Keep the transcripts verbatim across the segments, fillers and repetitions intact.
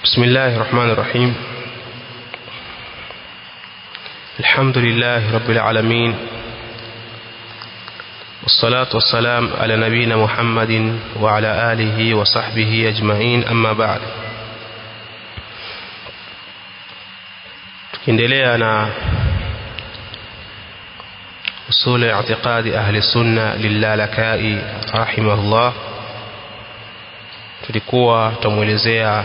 بسم الله الرحمن الرحيم. الحمد لله رب العالمين، والصلاة والسلام على نبينا محمد وعلى آله وصحبه أجمعين، أما بعد. tukiendelea na usul i'tiqadi ahli sunna lillalaka'i rahimahullah, tulikuwa tumuelezea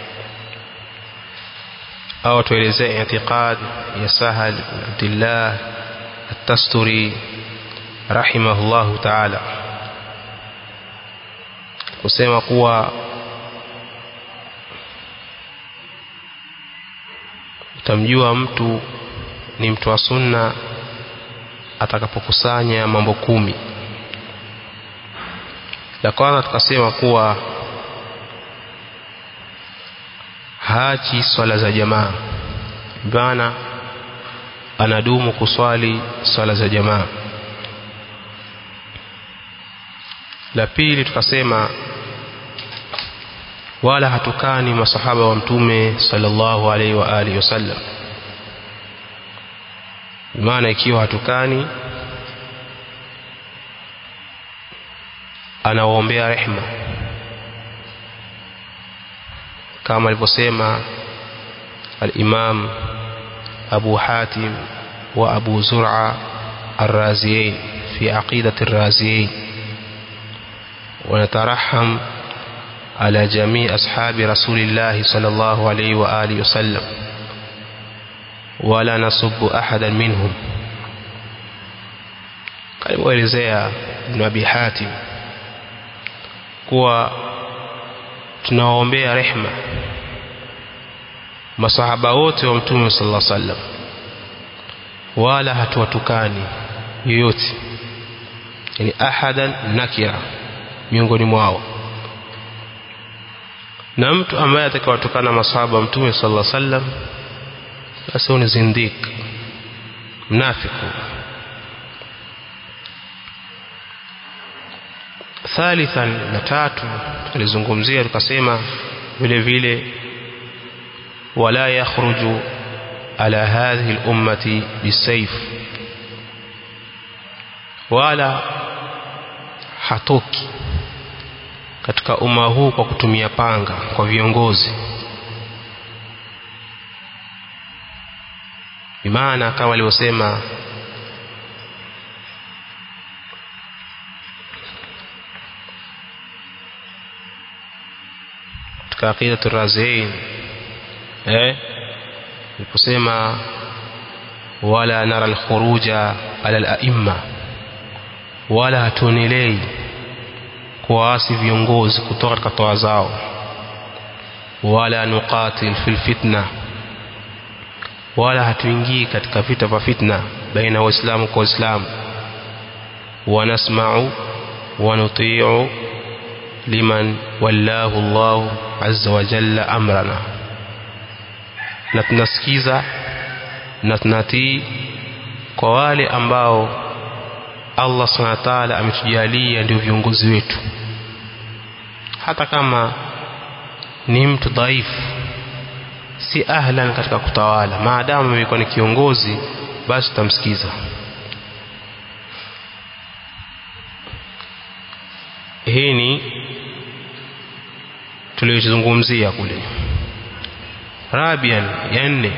au tuelezea i'tiqad ya Sahal bin Abdullah at-Tasturi rahimahullahu ta'ala, kusema kuwa utamjua mtu ni mtu wa sunna atakapokusanya mambo kumi. La kwanza tukasema kuwa haji swala za jamaa, bana anadumu kuswali swala za jamaa. La pili tukasema wala hatukani masahaba wa mtume sallallahu alaihi wa alihi wasallam, maana ikiwa hatukani anawaombea rehema, kama alivyosema al-Imam Abu Hatim wa Abu Zur'a ar-Raziyain fi aqidati ar-Raziyain, wa nataraham ala jami' ashabi rasulillah sallallahu alayhi wa alihi wasallam wa la nasubbu ahadan minhum. Kalimuelezea Ibn Abi Hatim kuwa tunaombea rehema masahaba wote wa mtume sallallahu alaihi wasallam, wala hatuwatukani yoyote, yani ahadan nakira miongoni mwao. Na mtu ambaye atakayewatukana masahaba wa mtume sallallahu alaihi wasallam basi ni zindik, mnafiki. Thalithan, na tatu tulizungumzia tukasema vile vile wala yakhruju ala hadhihi al-ummati bisayf, wala hatoki katika umma huu kwa kutumia panga kwa viongozi. Bimaana kama alivyosema katika aqidatu ar-Raziyain eh aliposema wala nara al-khuruja ala al-a'imma, wala hatunilei kuasi viongozi kutoka katika toa zao, wala nuqatil fil fitna, wala hatuingii katika vita vya fitna baina waislamu kwa waislamu, wa nasma'u wa nuti'u liman wallahu Allah azza wa jalla amrana, na tunasikiza na tunatii kwa wale ambao Allah subhanahu wa ta'ala ametujalia ndio viongozi wetu. Hata kama ni mtu dhaifu, si ahlan katika kutawala, maadamu amekuwa ni kiongozi basi tutamsikiza. Hii ni tuliyozungumzia kule. Rabian, ya nne,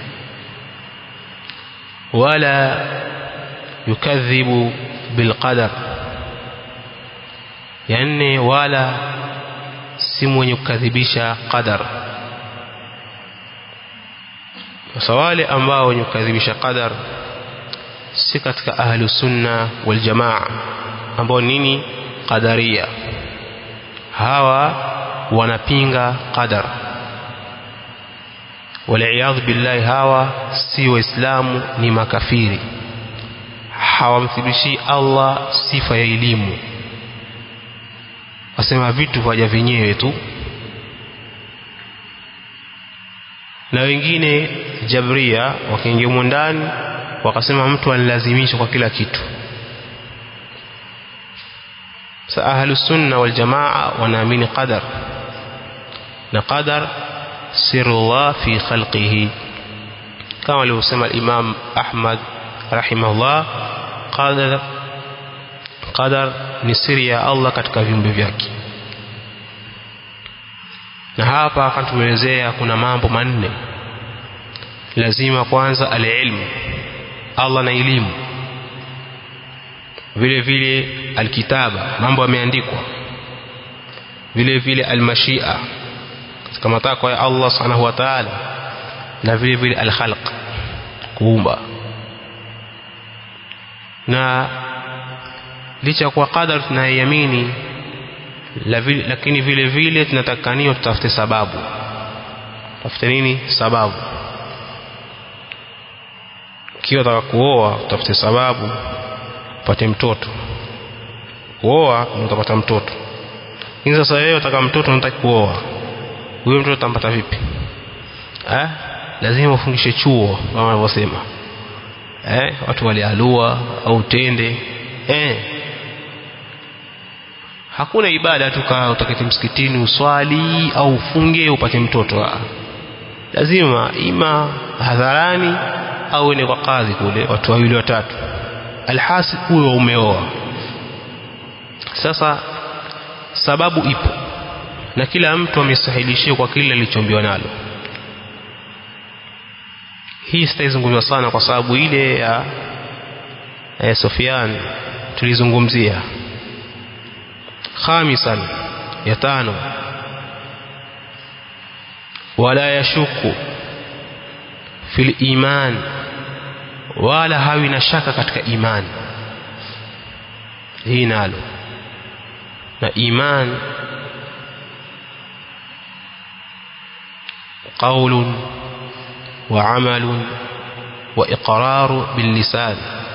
wala yukadhibu bilqadar, ya nne wala si mwenye kukadhibisha qadar. Sasa wale ambao wenye kukadhibisha qadar si katika ahlu sunna wal jamaa, ambao nini qadaria. Hawa wanapinga qadar, wal billahi, hawa si waislamu, ni makafiri. Hawamthibishi Allah sifa ya elimu, wasema vitu vaja vyenyewe tu. Na wengine jabria wakaingia ndani wakasema mtu analazimishwa kwa kila kitu. Sa ahlu sunna wal jamaa wanaamini qadar, na qadar sirullah fi khalqihi, kama alivyosema al-Imam Ahmad rahimahullah, qadar qadar ni siri ya Allah katika viumbe vyake. Na hapa akatuelezea kuna mambo manne lazima. Kwanza al-ilmu, Allah na elimu, vile vile al-kitaba, mambo yameandikwa, vile vile al-mashia, katika matakwa ya Allah subhanahu wa ta'ala, na vile vile al-khalq, kuumba. Na licha kwa qadar tunayamini, lakini vile vile tunatakaniwa tutafute sababu. Tafute nini? Sababu. Ukiwa unataka kuoa utafute sababu upate mtoto. Kuoa utapata mtoto. Lakini sasa wewe unataka mtoto, unataka kuoa, huyo mtoto utampata vipi? Eh? Lazima ufungishe chuo kama wanavyosema. Eh, watu walialua au tende. Eh. Hakuna ibada tu kaa utaketi msikitini uswali au ufunge upate mtoto. Lazima ima hadharani au ni kwa kadhi kule, watu wawili watatu, alhasil huyo umeoa. Sasa sababu ipo na kila mtu amestahilishia kwa kile alichombiwa nalo. Hii sitaizungumza sana kwa sababu ile ya eh, Sufyan tulizungumzia. Khamisan, ya tano, wala yashuku fil iman, wala hawi na shaka katika imani. Hii nalo, na iman qaulun wa amalun wa iqraru bil lisan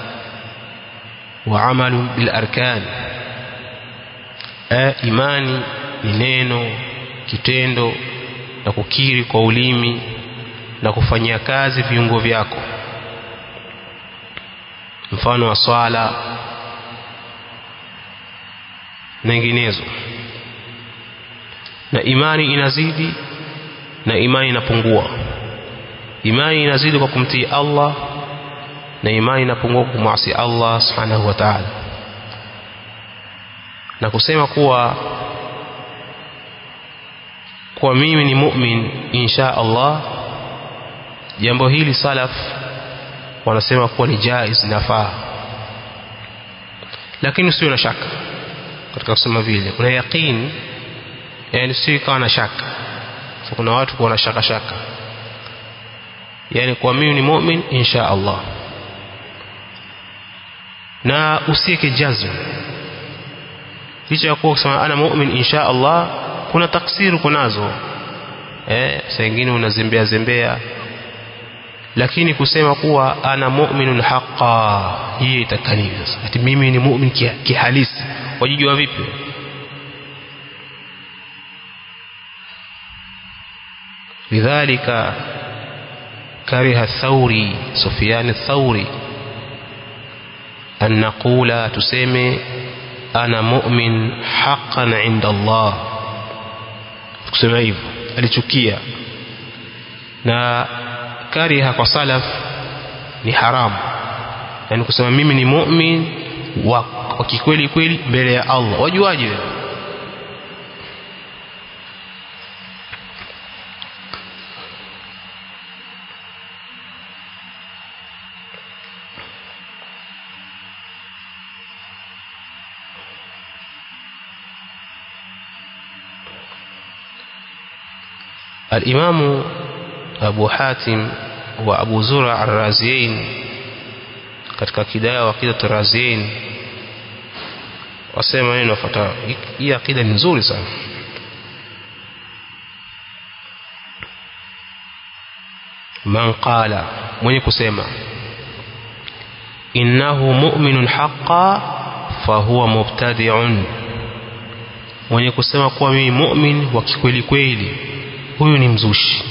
wa amalun bil arkan. E, imani ni neno, kitendo na kukiri kwa ulimi na kufanyia kazi viungo vyako, mfano wa swala na nyinginezo. Na imani inazidi na imani inapungua. Imani inazidi kwa kumtii Allah na imani inapungua kwa kumasi Allah subhanahu wa ta'ala. Na kusema kuwa kwa mimi ni mu'min insha Allah, jambo hili salaf wanasema kuwa ni jaiz, nafaa. Lakini usio na shaka katika kusema vile, una yaqeen, yani si kama na shaka. So kuna watu kwa na shaka shaka, yani kwa mimi ni mu'min insha Allah, na usieke jazm. Licha ya kuwa kusema ana mu'min insha Allah, kuna taksiru kunazo, eh saa nyingine unazembea zembea. Lakini kusema kuwa ana mu'minun haqqan, hii itakani sasa ati mimi ni mu'min kihalisi, wajijua vipi? lidhalika kariha Thawri, Sufyan Thawri, an naqula, tuseme ana mu'min haqqan 'inda Allah. Kusema hivyo alichukia, na kariha kwa salaf ni haramu, yani kusema mimi ni mu'min wa kikweli kweli mbele ya Allah. Wajuaje wewe? الإمام أبو حاتم وأبو زرع الرازيين katika kidaya wa kida Raziin wasema neno fuatayo. Hii akida ni nzuri sana. Man qala, mwenye kusema innahu mu'minun haqqan fahuwa mubtadi'un, mwenye kusema kuwa mimi mu'min wa kweli kweli, huyu ni mzushi.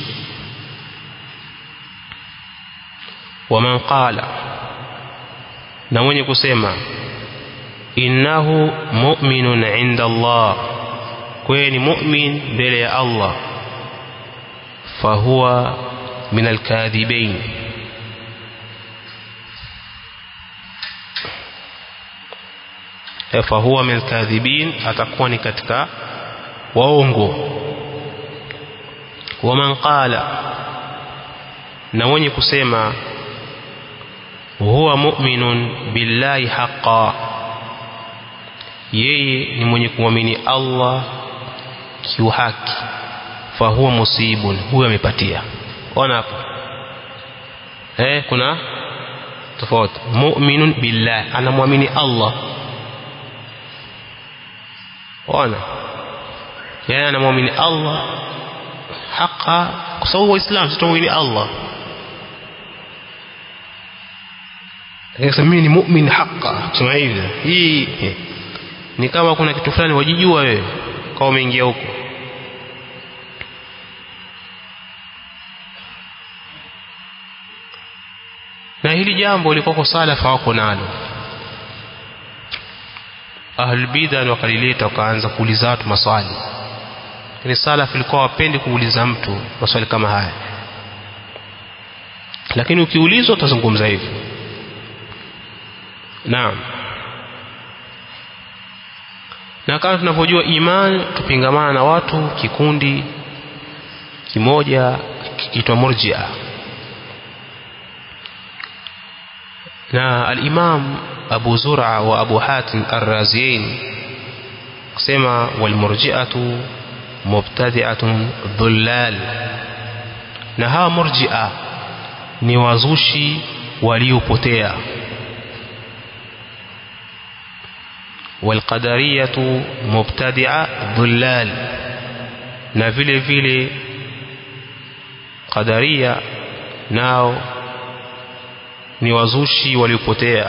Wa man qala, na mwenye kusema innahu mu'minun 'inda Allah, kwani mu'min mbele ya Allah, fahuwa min alkadhibain, fahuwa min alkadhibin, atakuwa ni katika waongo. Waman qala, na mwenye kusema huwa mu'minun billahi haqqan, yeye ni mwenye kuamini Allah kiuhaki, fahuwa musibun, huyo amepatia. Ona hapo eh, kuna tofauti. Mu'minun billahi, anamwamini Allah. Ona, yeye anamwamini Allah haqa, kwa sababu Waislamu tutamwamini Allah. Sasa mimi ni mu'min haqa, kusema hivi hii ni kama kuna kitu fulani wajijua wewe kama umeingia huko. Na hili jambo liko kwa salafa wako nalo. Ahlul bid'ah wakalileta wakaanza kuuliza watu maswali. Ni salafu ilikuwa wapendi kuuliza mtu maswali kama haya, lakini ukiulizwa utazungumza hivi. Naam. Na kama tunavyojua imani, tupingamana na watu kikundi kimoja kiitwa Murji'a. Na al-Imam Abu Zur'a wa Abu Hatim ar-Raziyain kusema wal murji'atu mubtadi'atun dhullal, na hawa murji'a ni wazushi waliopotea. Wal qadariyatu mubtadi'a dhullal, na vile vile qadaria nao ni wazushi waliopotea.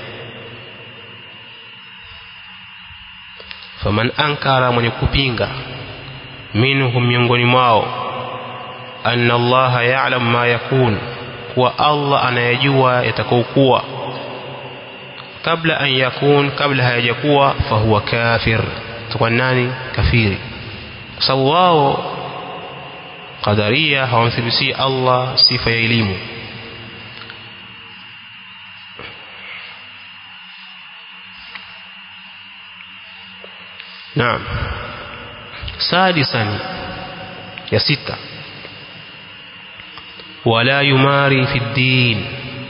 Faman ankara, mwenye kupinga, minhum, miongoni mwao, anna Allah ya'lam ma yakun, kuwa Allah anayajua yatakayokuwa, kabla an yakun, kabla hayajakuwa, fahuwa kafir, tukwa nani? Kafiri. Kwa sababu wao qadaria hawamthibisi Allah sifa ya elimu. Naam. Sadisan, ya sita, wala yumari fi din,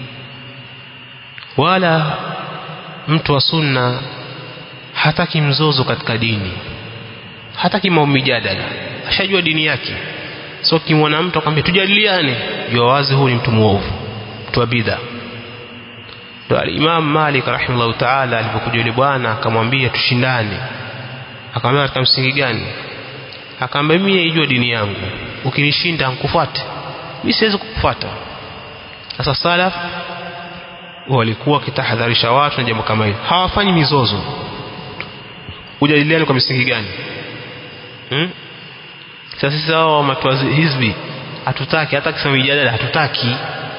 wala mtu wa sunna hataki mzozo katika dini, hataki maumijadala, ashajua dini yake. So kimwona mtu akamwambia tujadiliane, jua wazi huyu ni mtu muovu, mtu wa bid'a. Ndio al-Imam Malik rahimahullah ta'ala alipokuja yule bwana akamwambia tushindane, akamwambia katika msingi gani? Akamwambia mimi nijua dini yangu, ukinishinda nikufuate, mimi siwezi kukufuata. Sasa salaf walikuwa kitahadharisha watu na jambo kama hili, hawafanyi mizozo. Ujadiliane kwa msingi gani? Hmm? Sasa sisi hao matwazi hizbi hatutaki, hata kusema mijadala hatutaki.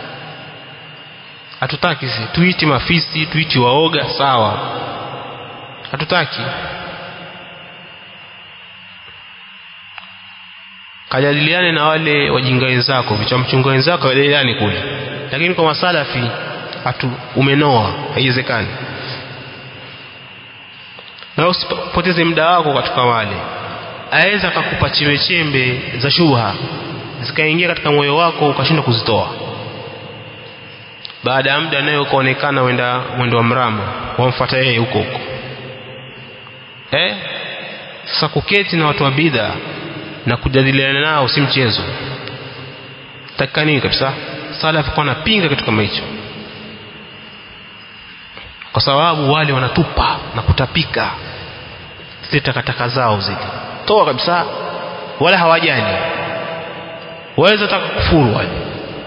Hatutaki sisi, tuiti mafisi, tuiti waoga, sawa. Hatutaki. Kajadiliane na wale wajinga wenzako, vicha mchunga wenzako, wajadiliane kule. Lakini kwa masalafi hatu umenoa, haiwezekani. Na usipoteze muda wako katika wale. Aweza kukupa chembe za shubha zikaingia katika moyo wako ukashindwa kuzitoa. Baada ya muda nayo ukaonekana wenda mwendo wa mrama, wamfuata yeye huko huko. Eh? Sasa kuketi na watu wa bid'a na kujadiliana nao si mchezo. Takani kabisa. Salaf kwa napinga kitu kama hicho. Kwa sababu wale wanatupa na kutapika zile takataka zao zile. Toa kabisa, wala hawajani. Waweza taka kufuru wale.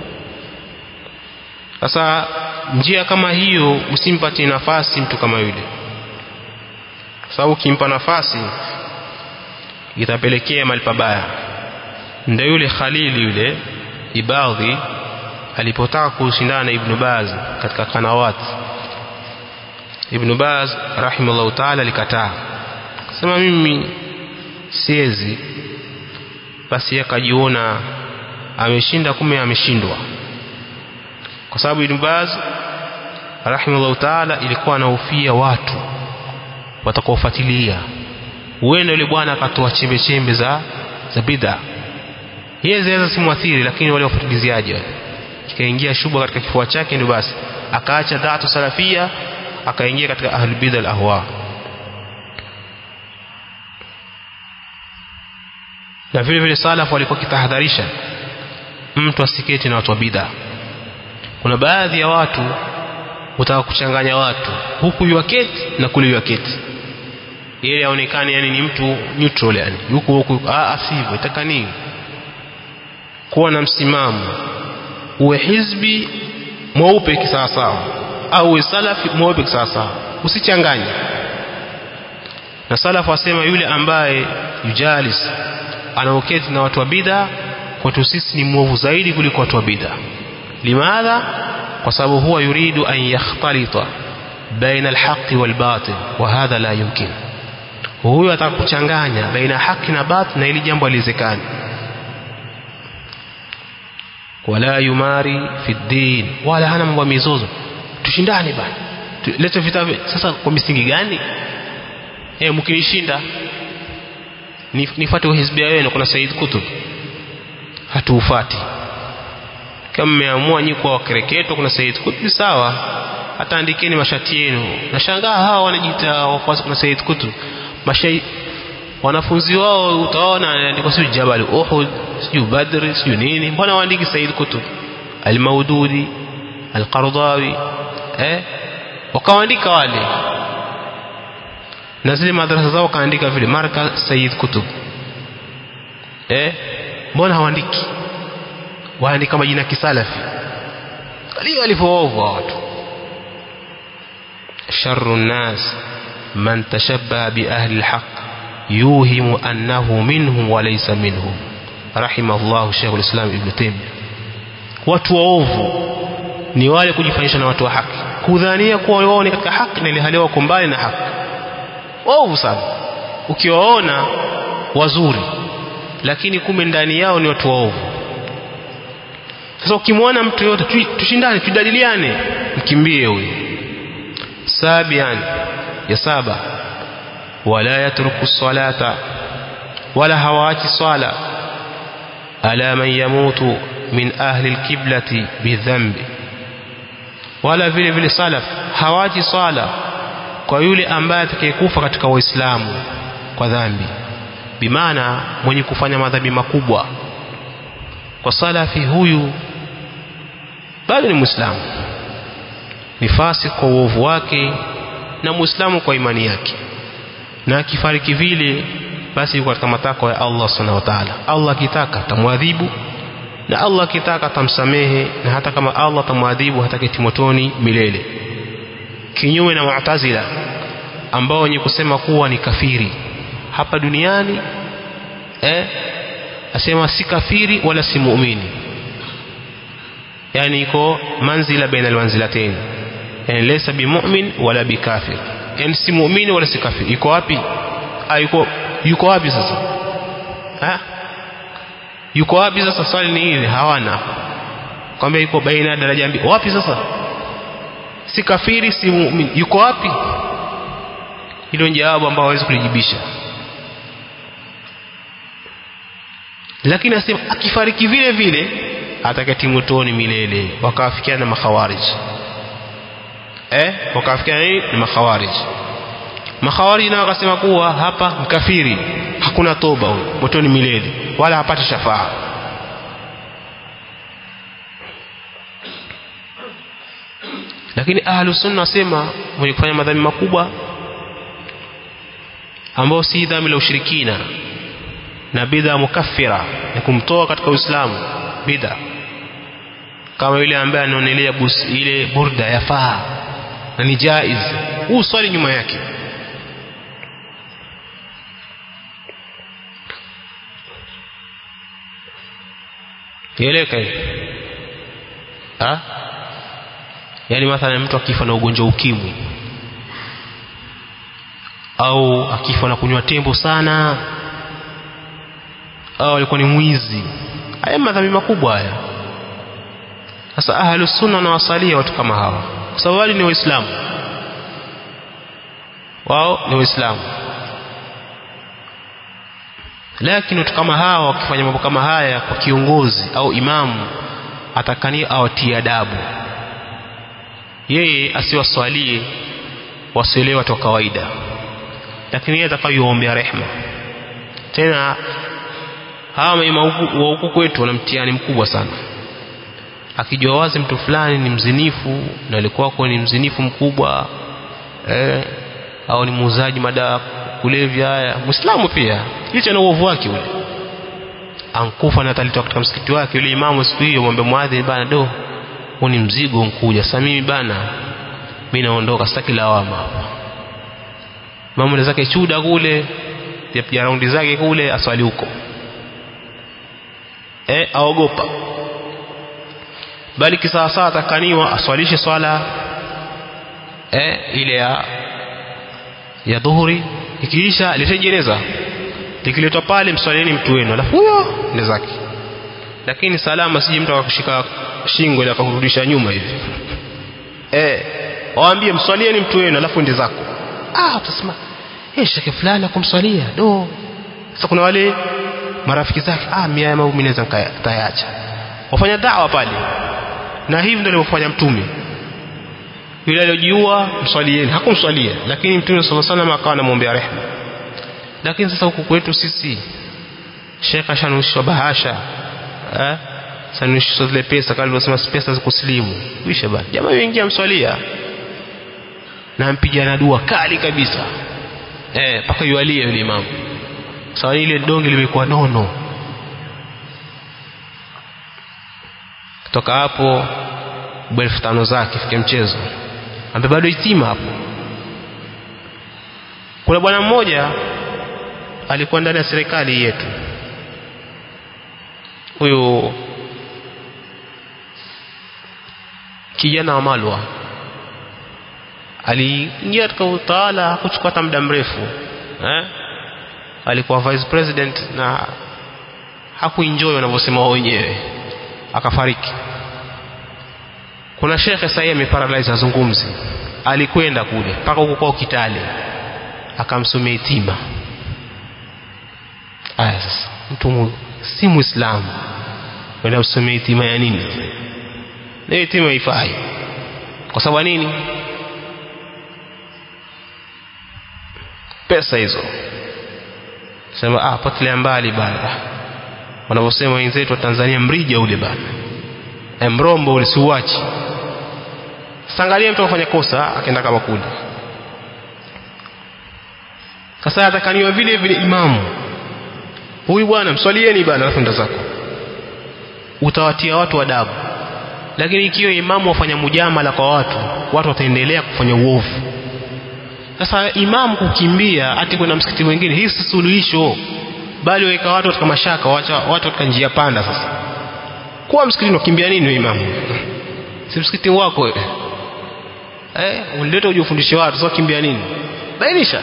Sasa njia kama hiyo msimpatie nafasi mtu kama yule. Kwa sababu kimpa nafasi itapelekea mahali pabaya. Ndio yule Khalili yule Ibadhi alipotaka kushindana na Ibn Baz katika kanawat, Ibn Baz rahimahullah ta'ala alikataa, sema mimi siwezi. Basi akajiona ameshinda kumbe ameshindwa. Kwa sababu Ibn Baz rahimahullah ta'ala ilikuwa anahofia watu watakaofuatilia, huenda yule bwana akatoa chembe chembe za za bid'a, yeye zaweza simwathiri, lakini wale wafuatiliaji wale kikaingia shubha katika kifua chake, ndio basi akaacha da'atu salafia akaingia katika ahlul bid'ah al-ahwa. Na vile vile salafu walikuwa kitahadharisha mtu asiketi na watu wa bid'a. Kuna baadhi ya watu utaka kuchanganya watu, huku yuaketi na kule yuaketi, ili aonekane yani ni mtu neutral, yani yuko huku. Ah, asivyo, itaka nini? Kuwa na msimamo, uwe hizbi mweupe kisawasawa au uwe salafi mweupe kisawasawa, usichanganye. Na salafu wasema yule ambaye yujalis anaoketi na watu wa bid'a, kwetu sisi ni mwovu zaidi kuliko watu wa bid'a. Limadha? Kwa sababu huwa yuridu an yakhtalita baina alhaqi walbatil, wa hadha la yumkin. Huyo atakuchanganya baina haki na batil, na ili jambo haliwezekani. Wala yumari fi din, wala hana mambo mizozo, tushindane bana, leta vita. Sasa kwa misingi gani? Eh, mkinishinda nifuate hizbi yenu, kuna Said Kutub, hatuufati. Kama mmeamua nyinyi kwa wakereketo kuna Said Kutub, sawa, hata andikeni mashati yenu. Nashangaa hawa wanajiita wafuasi kuna Said Kutub, mashai wanafunzi wao utaona anaandika sio Jabal Uhud, sio Badr, sio nini. Mbona waandiki Said Kutub, Al-Maududi, Al-Qardawi, eh wakaandika wale, na zile madrasa zao kaandika vile marka Said Kutub. Eh mbona hawaandiki? Waandika majina kisalafi. Kalio walivoovu watu. Sharru nas man tashabbaha bi ahli alhaq yuhimu annahu minhum wa laysa minhum, rahimahullah Sheikh al-Islam Ibn Taymiyyah. Watu waovu ni wale kujifanyisha na watu wa haki, kudhania kuwa wao ni katika haki na ile hali wako mbali na haki. Waovu sana ukiwaona wazuri, lakini kumbe ndani yao ni watu waovu. Sasa ukimwona mtu yote, tushindane, tudadiliane, mkimbie huyo. Sabian, ya saba, wala yatruku salata, wala hawaachi swala, ala man yamutu min ahli alqiblati bidhambi, wala vile vile salaf hawaachi swala kwa yule ambaye atakayekufa katika Uislamu kwa dhambi, bimaana mwenye kufanya madhambi makubwa. Kwa salafi huyu bado ni Muislamu, ni fasik kwa uovu wake na Muislamu kwa imani yake, na akifariki vile basi yuko katika matakwa ya Allah subhanahu wa ta'ala. Allah akitaka atamwadhibu, na Allah akitaka atamsamehe, na hata kama Allah atamwadhibu hataketi motoni milele. Kinyume na Mu'tazila ambao wenye kusema kuwa ni kafiri hapa duniani, eh asema si kafiri wala si muumini, yani iko manzila baina almanzilatayn, yani laysa bimu'min wala bikafir, yani si muumini wala si kafiri. Iko wapi? Ah, yuko yuko wapi sasa? Ha? Yuko wapi sasa? Swali ni hili, hawana kwambia yuko baina daraja mbili. Wapi sasa? Si kafiri si muumini, yuko wapi? Hilo ni jawabu ambao hawezi kulijibisha. Lakini asema akifariki vile vile atakati motoni milele. Wakafikiana na makhawarij, eh wakafikiana na makhawarij. Makhawarij nao wakasema kuwa hapa mkafiri hakuna toba, huyo motoni milele, wala hapati shafaa. Lakini ahlus sunna wasema mwenye kufanya madhambi makubwa ambao si dhambi la ushirikina na bid'a mukaffira, ni kumtoa katika Uislamu bid'a, kama yule ambaye anaonelea ile burda yafaa na ni jaiz, huu swali nyuma yake. Yeleka ah yani mathalan mtu akifa na ugonjwa ukimwi, au akifa na kunywa tembo sana, au alikuwa ni mwizi. Haya madhambi makubwa haya. Sasa ahlus sunna na wasalia watu kama hawa, kwa sababu wao ni waislamu, wao ni waislamu. Lakini watu kama hawa wakifanya mambo kama haya kwa kiongozi au imamu, atakania awatie adabu, yeye asiwaswalie wasielewe watu wa kawaida, lakini yeye atakayoombea rehema. Tena hawa maimamu wa huku kwetu wana mtihani mkubwa sana. Akijua wazi mtu fulani ni mzinifu na alikuwa kwa ni mzinifu mkubwa, eh, au ni muuzaji madawa kulevya, haya Muislamu pia, licha na uovu wake ule, ankufa na atalitoa katika msikiti wake, yule imamu siku hiyo mwombe muadhini, bana do huu ni mzigo mkuja, sasa mimi bana mimi naondoka, sitaki lawama hapa. Mambo zake chuda kule, ya raundi zake kule, aswali huko, eh aogopa. Bali kisa saa atakaniwa aswalishe swala eh ile ya ya dhuhuri, ikiisha litejeleza, likiletwa pale mswalieni mtu wenu, alafu huyo ndio zake. Lakini salama sije mtu akakushika shingo ile akakurudisha nyuma hivi, eh waambie mswalieni mtu wenu alafu ndio zako. Ah utasema eh shekhe fulani akumswalia do. Sasa kuna wale marafiki zake, ah mimi mambo mimi naweza nikayaacha, wafanya da'wa pale. Na hivi ndio alivyofanya mtume. Yule aliyojiua mswalieni, hakumswalia, lakini mtume sallallahu alaihi wasallam akawa anamwombea rehema. Lakini sasa huku kwetu sisi shekha shanushwa bahasha, eh sanushwa zile pesa, kama alivyosema pesa za kuslimu, kisha bana jamaa wengi amswalia na mpigana dua kali kabisa, eh paka yualie yule imamu. Sawa, ile donge limekuwa nono. Kutoka hapo elfu tano zake fike mchezo, ambaye bado itima hapo. Kuna bwana mmoja alikuwa ndani ya serikali yetu, huyo kijana wa Malwa aliingia katika utawala, hakuchukua hata muda mrefu, eh alikuwa vice president na hakuenjoy wanavyosema wao wenyewe, akafariki. Kuna shekhe sasa ameparalyze azungumzi, alikwenda kule mpaka huko kwa Kitale akamsomea itima. Aya, sasa mtu si Muislamu wenda usomea itima ya nini? Na itima ifai kwa sababu nini? Pesa hizo. Sema ah potelea mbali bana, wanavyosema wenzetu wa Tanzania, mrija ule bana, e mrombo ule siuachi. Sangalia mtu afanya kosa akaenda kama kule. Sasa atakaniwa vile vile imamu huyu, bwana mswalieni bwana alafu ndo zako, utawatia watu adabu. Lakini ikiwa imamu wafanya mujamala kwa watu, watu wataendelea kufanya uovu. Sasa imamu kukimbia ati kwenda msikiti mwingine, hii si suluhisho, bali weka watu katika mashaka, waacha watu katika njia panda. Sasa kwa msikiti unakimbia nini imamu? Si msikiti wako wewe, eh unaleta uje ufundishe watu, sasa kimbia nini? Bainisha.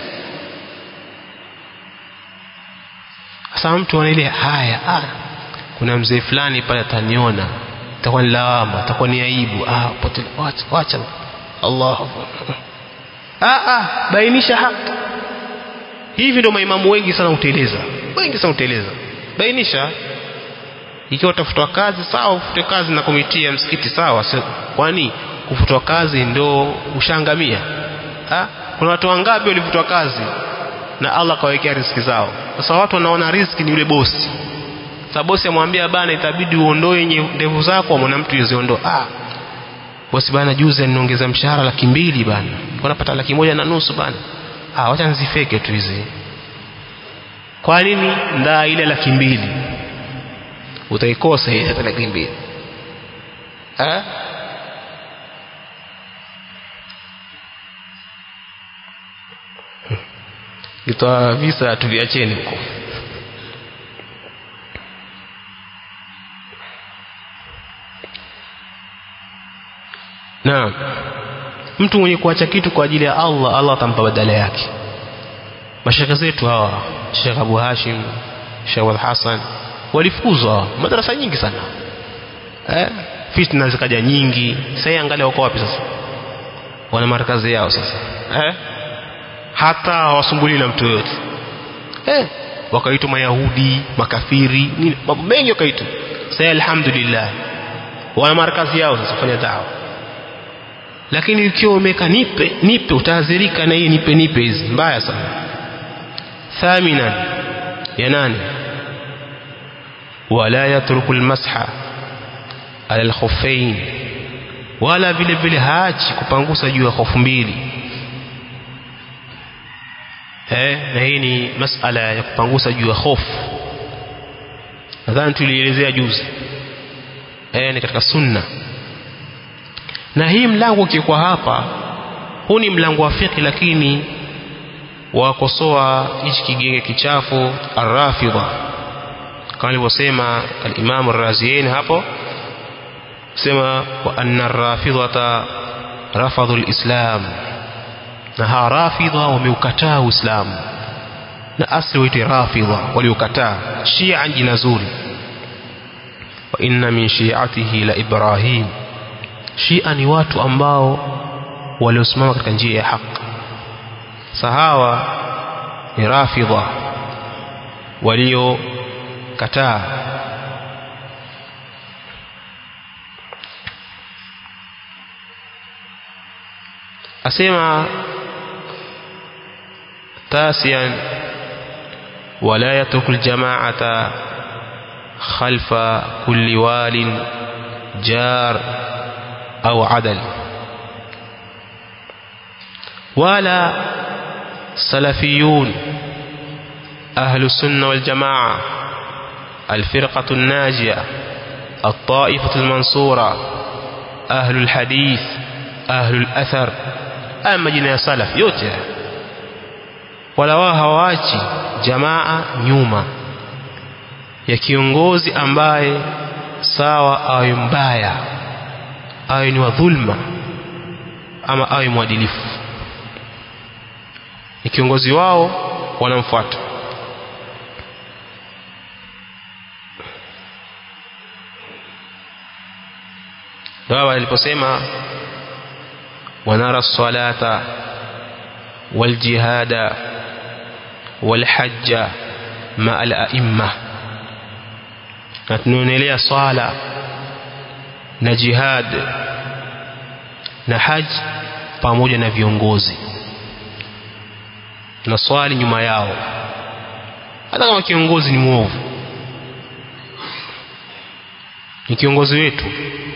Sasa mtu ana ile haya, ah kuna mzee fulani pale ataniona, itakuwa ni lawama, itakuwa ni aibu, ah pote wacha wacha Allahu ah ah bainisha haki. Hivi ndio maimamu wengi sana uteleza, wengi sana uteleza. Bainisha. Ikiwa utafutwa kazi sawa, ufute kazi na komiti ya msikiti sawa, kwani kufutwa kazi ndio ushangamia? Ah kuna watu wangapi walifutwa kazi na Allah kawekea riziki zao? Sasa watu wanaona riziki ni yule bosi. Sasa bosi amwambia bana itabidi uondoe ndevu zako, mwana mtu yoziondoa. Ah bosi bana juzi aniongeza mshahara laki mbili bana, unapata laki moja na nusu bana. Ah wacha nzifeke tu hizi. Kwa nini? Ndaa ile laki mbili utaikosa ile laki mbili. Ah itoa visa tuliacheni huko. Na mtu mwenye kuacha kitu kwa ajili ya Allah, Allah atampa badala yake. Mashaka zetu hawa, Sheikh Abu Hashim, Sheikh Al Hasan, walifukuzwa madrasa nyingi sana eh fitna zikaja nyingi. Sasa angalia wako wapi sasa, wana markazi yao sasa eh hata hawasumbuli na mtu yote eh wakaitwa mayahudi makafiri nini mambo mengi wakaitwa. Sasa alhamdulillah wana markazi yao sasa fanya dawa. Lakini ukiwa umeka nipe nipe utaadhirika na hii nipe nipe hizi mbaya sana. Thaminan ya nane wala yatruku almasha ala alkhuffain, wala vile vile haachi kupangusa juu ya hofu mbili. eh na hii ni masala ya kupangusa juu ya hofu, nadhani tulielezea juzi eh ni katika sunna. Na hii mlango ukikuwa hapa, huu ni mlango wa fiqh, lakini wakosoa hichi kigenge kichafu ar-rafidha, kama alivyosema al-Imam ar-Raziyain hapo, sema wa anna ar-rafidhata rafadhu al-islam, na ha rafidha wameukataa uislamu, na asli waitwa rafidha waliukataa. Shia jina zuri, wa inna min shi'atihi la Ibrahim, Shia ni watu ambao waliosimama katika njia ya haki. Sahawa ni rafidha walio kataa. Asema tasian wala yatruku aljama'ata khalfa kulli walin jar au adal, wala salafiyun ahlu sunna wal jamaa alfirqatu an-najiyah at-ta'ifatu al-mansura ahlu al-hadith ahlu al-athar, ama jina ya salaf yote wala wao hawaachi jamaa nyuma ya kiongozi ambaye sawa awe mbaya, awe ni wa dhulma ama awe mwadilifu, ni kiongozi wao wanamfuata. Dawa aliposema wanara as-salata wal jihada wal hajja ma al-a'imma, na tunaonelea swala na jihad na haj pamoja na viongozi, na swali nyuma yao hata kama kiongozi ni muovu, ni kiongozi wetu.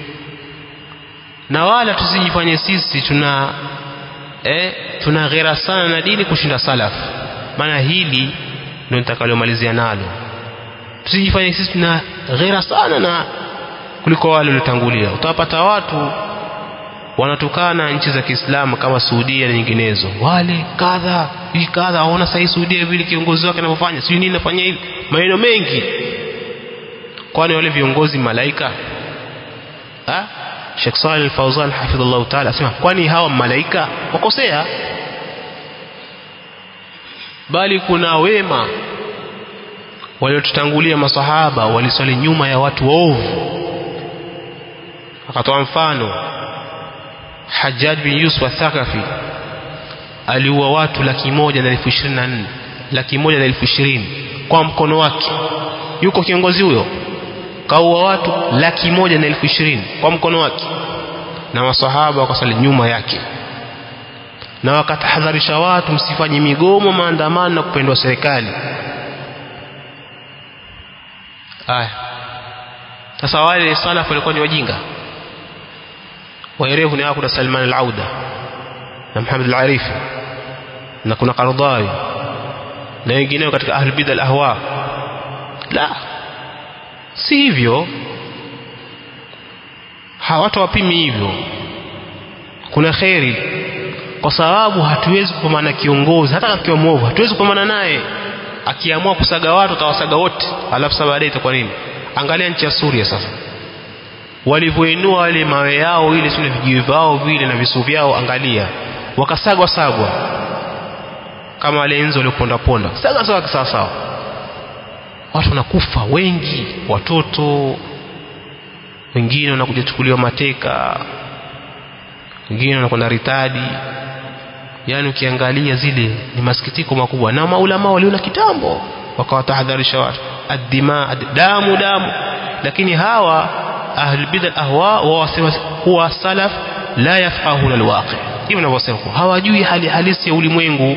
Na wala tusijifanye sisi tuna eh tuna ghera sana na dini kushinda salaf, maana hili ndio nitakalomalizia nalo. Tusijifanye sisi tuna ghera sana na kuliko wale waliotangulia. Utapata watu wanatukana nchi za Kiislamu kama Saudia na nyinginezo, wale kadha hii kadha, waona sasa Saudia vile kiongozi wake anafanya sio nini nafanya hivi, maneno mengi. Kwani wale viongozi malaika? ha Sheikh Saleh Al-Fawzan hafidhullah ta'ala asema kwani hawa malaika wakosea? Bali kuna wema waliotutangulia, masahaba waliswali nyuma ya watu waovu. Akatoa mfano Hajjaj bin Yusuf al-Thaqafi aliua watu laki moja na elfu ishirini na nne laki moja na elfu ishirini kwa mkono wake. Yuko kiongozi huyo kaua watu laki moja na elfu ishirini kwa mkono wake, na masahaba wakasali nyuma yake, na wakatahadharisha watu msifanye migomo, maandamano na kupendwa serikali. Aya, sasa wale salaf walikuwa ni wajinga waerevu? Ni hapo na Salman al-Auda na Muhammad al-Arifi na kuna Qaradawi na wengineo katika ahlul bid'ah al-ahwa. La, si hivyo, hawatu wapimi hivyo. Kuna khairi, kwa sababu hatuwezi kupambana kiongozi hata akiwa mwovu, hatuwezi kupambana naye. Akiamua kusaga watu atawasaga wote, alafu sababu baadaye itakuwa nini? Angalia nchi ya Suria sasa, walivyoinua wale mawe yao ile sio vijiwe vao vile na visu vyao, angalia wakasagwa sagwa kama wale enzo walioponda ponda, saga sawa sawa sawa. watu wanakufa wengi, watoto wengine wanakuja chukuliwa mateka, wengine wanakwenda ritadi. Yani ukiangalia zile ni masikitiko makubwa, na maulama waliona kitambo wakawatahadharisha watu ad-dima damu damu. Lakini hawa ahlul bid'ah ahwa wasema huwa salaf la yafqahuna alwaqi, hivi wanavyosema hawajui hali halisi ya ulimwengu,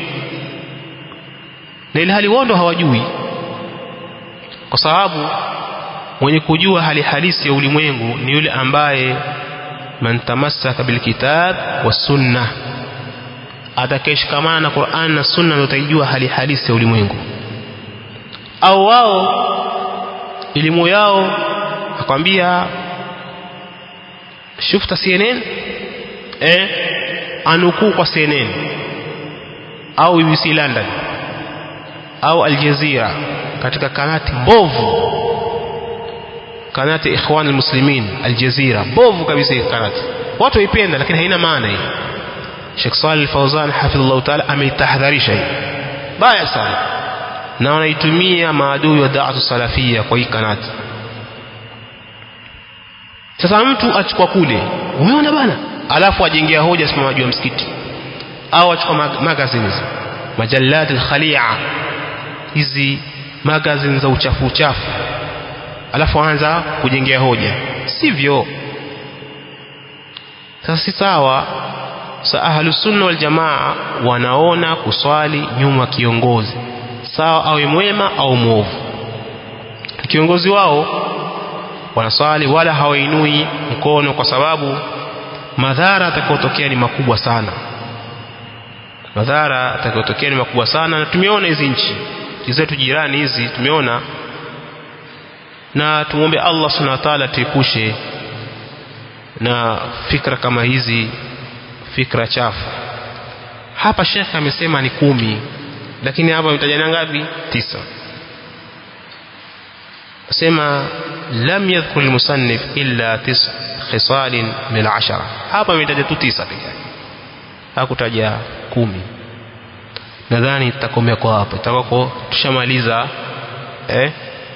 na ile hali wao ndo hawajui, kwa sababu mwenye kujua hali halisi ya ulimwengu ni yule ambaye man tamassaka bilkitab was sunnah, atakayeshikamana na Qur'an na Sunna ndio atajua hali halisi ya ulimwengu. Au wao elimu yao akwambia shufta C N N eh anukuu kwa C N N au B B C London au Al Jazeera katika kanati mbovu, kanati Ikhwan al-Muslimin Al Jazeera mbovu kabisa. Kanati watu waipenda, lakini haina maana hii. Sheikh Salih Al-Fawzan hafidhullah ta'ala ameitahadharisha hii baya sana, na wanaitumia maadui wa da'watu salafia kwa hii kanati. Sasa mtu achukua kule, umeona bana, alafu ajengea hoja simama juu ya msikiti, au achukua magazines majallat al-khali'a, hizi magazines za uchafu uchafu, alafu anza kujengea hoja. Sivyo. Sasa si sawa. Sa ahlus sunna wal jamaa wanaona kuswali nyuma kiongozi, sawa awe mwema au muovu, kiongozi wao wanaswali wala hawainui mkono, kwa sababu madhara atakayotokea ni makubwa sana. Madhara atakayotokea ni makubwa sana, na tumeona hizi nchi zetu jirani hizi, tumeona. Na tumuombe Allah subhanahu wa ta'ala tuepushe na fikra kama hizi, fikra chafu. Hapa Sheikh amesema ni kumi, lakini hapa mtajana ngapi? Tisa. Asema lam yadhkur al-musannif illa tis khisal min ashara. Hapa ametaja tu tisa pekee, hakutaja kumi. Nadhani tutakomea kwa hapa, itakuwa tushamaliza eh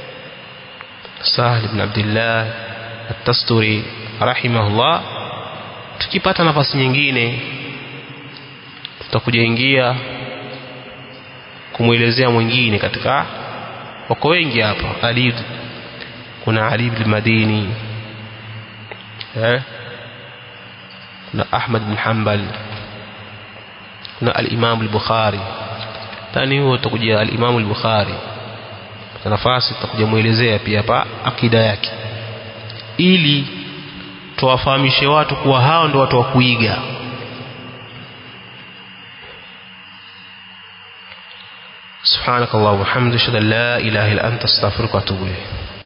Sahal ibn Abdullah at-Tasturi rahimahullah. Tukipata nafasi nyingine tutakuja ingia kumuelezea mwingine katika, wako wengi hapa. Ali, kuna Ali ibn Madini eh kuna Ahmad bin Hanbal, kuna al-Imam al-Bukhari. Tani huo tutakuja al-Imam al-Bukhari kwa nafasi, tutakuja muelezea pia hapa akida yake, ili tuwafahamishe watu kuwa hao ndio watu wa kuiga. Subhanakallah wa bihamdika, la ilaha illa anta, astaghfiruka wa atubu ilayk.